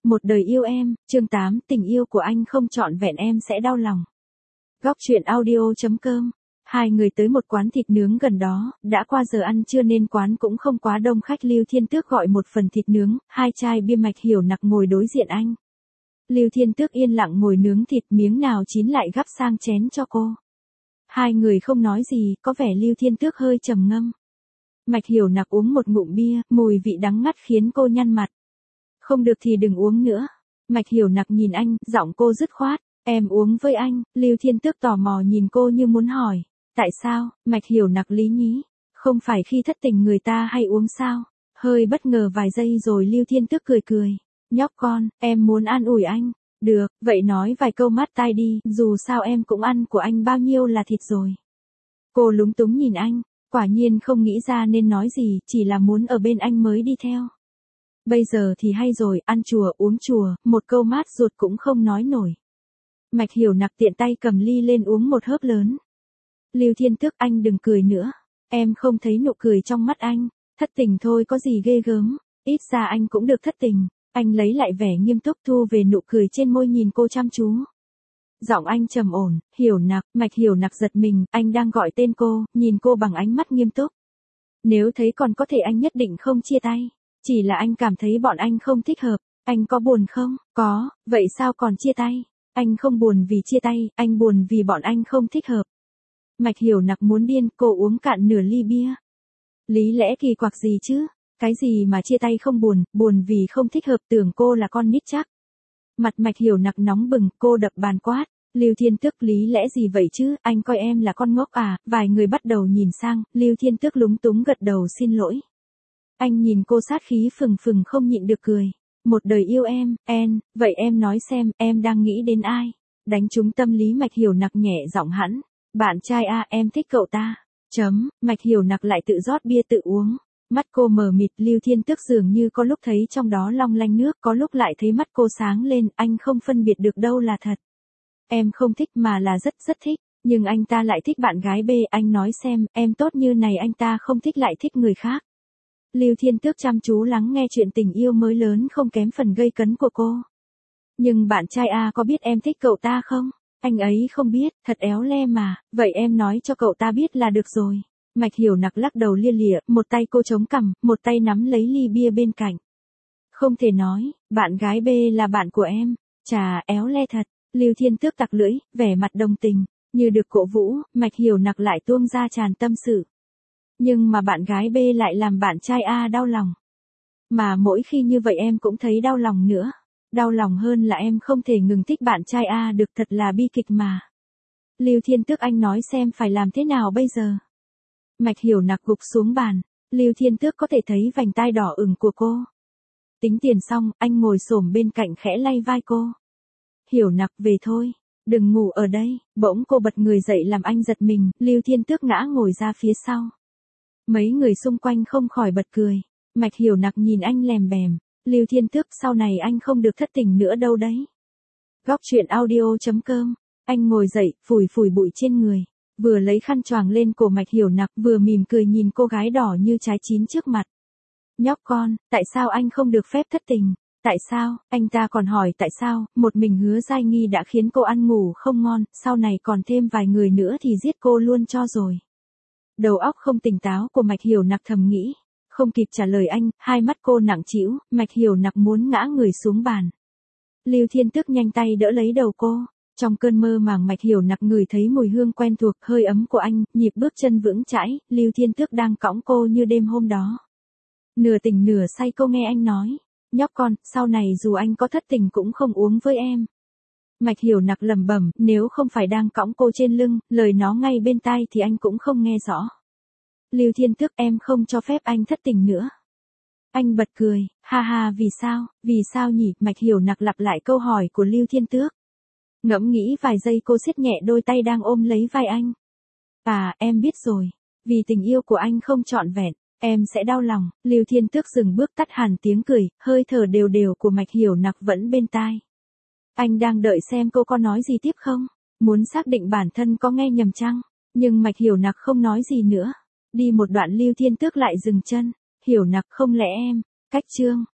Một đời yêu em, chương 8, tình yêu của anh không trọn vẹn em sẽ đau lòng. Góc truyện audio.com. Hai người tới một quán thịt nướng gần đó, đã qua giờ ăn trưa nên quán cũng không quá đông khách. Lưu Thiên Tước gọi một phần thịt nướng, 2 chai bia. Mạch Hiểu Nặc ngồi đối diện anh. Lưu Thiên Tước yên lặng ngồi nướng thịt, miếng nào chín lại gắp sang chén cho cô. Hai người không nói gì, có vẻ Lưu Thiên Tước hơi trầm ngâm. Mạch Hiểu Nặc uống một ngụm bia, mùi vị đắng ngắt khiến cô nhăn mặt. Không được thì đừng uống nữa. Mạch Hiểu Nặc nhìn anh, giọng cô dứt khoát. Em uống với anh. Lưu Thiên Tước tò mò nhìn cô như muốn hỏi. Tại sao? Mạch Hiểu Nặc lý nhí. Không phải khi thất tình người ta hay uống sao? Hơi bất ngờ vài giây rồi Lưu Thiên Tước cười cười. Nhóc con, em muốn an ủi anh. Được, vậy nói vài câu mát tai đi, dù sao em cũng ăn của anh bao nhiêu là thịt rồi. Cô lúng túng nhìn anh, quả nhiên không nghĩ ra nên nói gì, chỉ là muốn ở bên anh mới đi theo. Bây giờ thì hay rồi, ăn chùa uống chùa, một câu mát ruột cũng không nói nổi. Mạch Hiểu Nặc tiện tay cầm ly lên uống một hớp lớn. Lưu Thiên Tước, anh đừng cười nữa. Em không thấy nụ cười trong mắt anh. Thất tình thôi có gì ghê gớm. Ít ra anh cũng được thất tình. Anh lấy lại vẻ nghiêm túc, thu về nụ cười trên môi, nhìn cô chăm chú. Giọng anh trầm ổn. Hiểu Nặc. Mạch Hiểu Nặc giật mình, anh đang gọi tên cô, nhìn cô bằng ánh mắt nghiêm túc. Nếu thấy còn có thể anh nhất định không chia tay. Chỉ là anh cảm thấy bọn anh không thích hợp. Anh có buồn không? Có, vậy sao còn chia tay? Anh không buồn vì chia tay, anh buồn vì bọn anh không thích hợp. Mạch Hiểu Nặc muốn điên, cô uống cạn nửa ly bia. Lý lẽ kỳ quặc gì chứ? Cái gì mà chia tay không buồn, buồn vì không thích hợp, tưởng cô là con nít chắc. Mặt Mạch Hiểu Nặc nóng bừng, cô đập bàn quát. Lưu Thiên Tước, lý lẽ gì vậy chứ, anh coi em là con ngốc à? Vài người bắt đầu nhìn sang, Lưu Thiên Tước lúng túng gật đầu xin lỗi. Anh nhìn cô sát khí phừng phừng không nhịn được cười. Một đời yêu em, vậy em nói xem, em đang nghĩ đến ai? Đánh trúng tâm lý Mạch Hiểu Nặc nhẹ giọng hẳn. Bạn trai à, em thích cậu ta. Mạch Hiểu Nặc lại tự rót bia tự uống. Mắt cô mờ mịt, Lưu Thiên Tước dường như có lúc thấy trong đó long lanh nước, có lúc lại thấy mắt cô sáng lên, anh không phân biệt được đâu là thật. Em không thích mà là rất rất thích, nhưng anh ta lại thích bạn gái B, anh nói xem, em tốt như này anh ta không thích lại thích người khác. Lưu Thiên Tước chăm chú lắng nghe chuyện tình yêu mới lớn không kém phần gây cấn của cô. Nhưng bạn trai A có biết em thích cậu ta không? Anh ấy không biết, thật éo le mà, vậy em nói cho cậu ta biết là được rồi. Mạch Hiểu Nặc lắc đầu lia lịa, một tay cô chống cằm, một tay nắm lấy ly bia bên cạnh. Không thể nói, bạn gái B là bạn của em. Chà, éo le thật. Lưu Thiên Tước tặc lưỡi, vẻ mặt đồng tình, như được cổ vũ, Mạch Hiểu Nặc lại tuông ra tràn tâm sự. Nhưng mà bạn gái B lại làm bạn trai A đau lòng. Mà mỗi khi như vậy em cũng thấy đau lòng nữa. Đau lòng hơn là em không thể ngừng thích bạn trai A được, thật là bi kịch mà. Lưu Thiên Tước, anh nói xem phải làm thế nào bây giờ? Mạch Hiểu Nặc gục xuống bàn. Lưu Thiên Tước có thể thấy vành tai đỏ ửng của cô. Tính tiền xong, anh ngồi xổm bên cạnh khẽ lay vai cô. Hiểu Nặc, về thôi. Đừng ngủ ở đây. Bỗng cô bật người dậy làm anh giật mình. Lưu Thiên Tước ngã ngồi ra phía sau. Mấy người xung quanh không khỏi bật cười. Mạch Hiểu Nặc nhìn anh lèm bèm. Lưu Thiên Tước, sau này anh không được thất tình nữa đâu đấy. Góc truyện audio.com. Anh ngồi dậy, phủi phủi bụi trên người. Vừa lấy khăn choàng lên cổ Mạch Hiểu Nặc, vừa mỉm cười nhìn cô gái đỏ như trái chín trước mặt. Nhóc con, tại sao anh không được phép thất tình? Tại sao? Anh ta còn hỏi tại sao, một mình Hứa Giai Nghi đã khiến cô ăn ngủ không ngon, sau này còn thêm vài người nữa thì giết cô luôn cho rồi. Đầu óc không tỉnh táo của Mạch Hiểu Nặc thầm nghĩ. Không kịp trả lời anh, hai mắt cô nặng trĩu, Mạch Hiểu Nặc muốn ngã người xuống bàn. Lưu Thiên Tước nhanh tay đỡ lấy đầu cô. Trong cơn mơ màng Mạch Hiểu Nặc ngửi thấy mùi hương quen thuộc, hơi ấm của anh, nhịp bước chân vững chãi, Lưu Thiên Tước đang cõng cô như đêm hôm đó. Nửa tỉnh nửa say cô nghe anh nói. Nhóc con, sau này dù anh có thất tình cũng không uống với em. Mạch Hiểu Nặc lẩm bẩm, nếu không phải đang cõng cô trên lưng, lời nó ngay bên tai thì anh cũng không nghe rõ. Lưu Thiên Tước, em không cho phép anh thất tình nữa. Anh bật cười, ha ha, vì sao nhỉ? Mạch Hiểu Nặc lặp lại câu hỏi của Lưu Thiên Tước. Ngẫm nghĩ vài giây cô siết nhẹ đôi tay đang ôm lấy vai anh. À, em biết rồi. Vì tình yêu của anh không trọn vẹn, em sẽ đau lòng. Lưu Thiên Tước dừng bước, tắt hẳn tiếng cười, hơi thở đều đều của Mạch Hiểu Nặc vẫn bên tai. Anh đang đợi xem cô có nói gì tiếp không? Muốn xác định bản thân có nghe nhầm chăng? Nhưng Mạch Hiểu Nặc không nói gì nữa. Đi một đoạn Lưu Thiên Tước lại dừng chân. Hiểu Nặc, không lẽ em, cách chương.